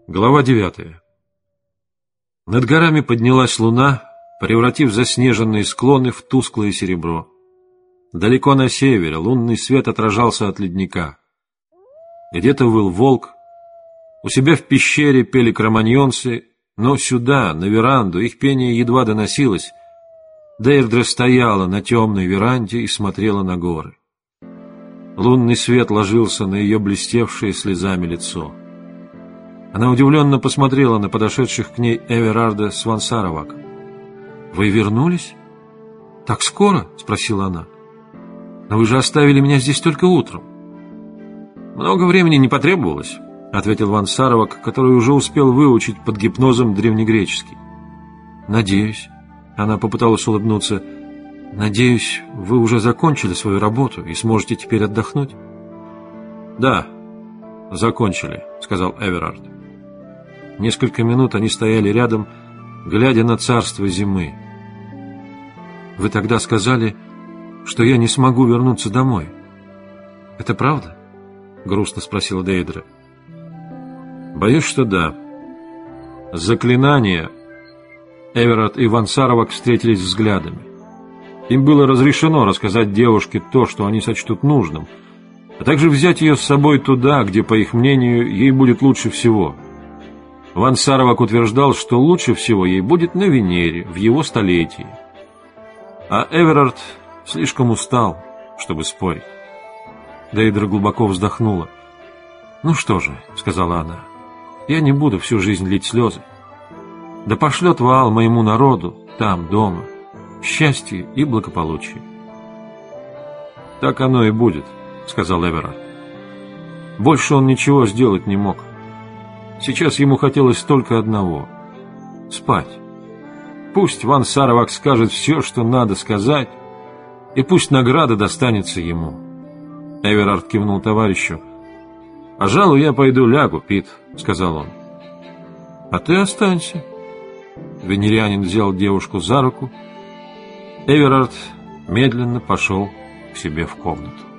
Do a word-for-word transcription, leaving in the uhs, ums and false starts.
Глава девятая. Над горами поднялась луна, превратив заснеженные склоны в тусклое серебро. Далеко на севере лунный свет отражался от ледника. Где-то выл волк, у себя в пещере пели кроманьонцы, но сюда, на веранду, их пение едва доносилось. Дейрдре стояла на темной веранде и смотрела на горы. Лунный свет ложился на ее блестевшее слезами лицо. Она удивленно посмотрела на подошедших к ней Эверарда с Ван Сароваком. «Вы вернулись? Так скоро?» — спросила она. «Но вы же оставили меня здесь только утром». «Много времени не потребовалось», — ответил Ван Саровак, который уже успел выучить под гипнозом древнегреческий. «Надеюсь», — она попыталась улыбнуться, — «надеюсь, вы уже закончили свою работу и сможете теперь отдохнуть?» «Да, закончили», — сказал Эверард. Несколько минут они стояли рядом, глядя на царство зимы. «Вы тогда сказали, что я не смогу вернуться домой. Это правда?» — грустно спросила Дейрдре. «Боюсь, что да. Заклинание...» Эверард и Ван Саровак встретились взглядами. Им было разрешено рассказать девушке то, что они сочтут нужным, а также взять ее с собой туда, где, по их мнению, ей будет лучше всего. Ван Саровак утверждал, что лучше всего ей будет на Венере, в его столетии. А Эверард слишком устал, чтобы спорить. Дейрдре глубоко вздохнула. «Ну что же», — сказала она, — «я не буду всю жизнь лить слезы. Да пошлет Ваал моему народу, там, дома, счастье и благополучие». «Так оно и будет», — сказал Эверард. Больше он ничего сделать не мог. Сейчас ему хотелось только одного — спать. Пусть Ван Саровак скажет все, что надо сказать, и пусть награда достанется ему. Эверард кивнул товарищу. «Пожалуй, я пойду лягу, Пит», — сказал он. «А ты останься». Венерианин взял девушку за руку. Эверард медленно пошел к себе в комнату.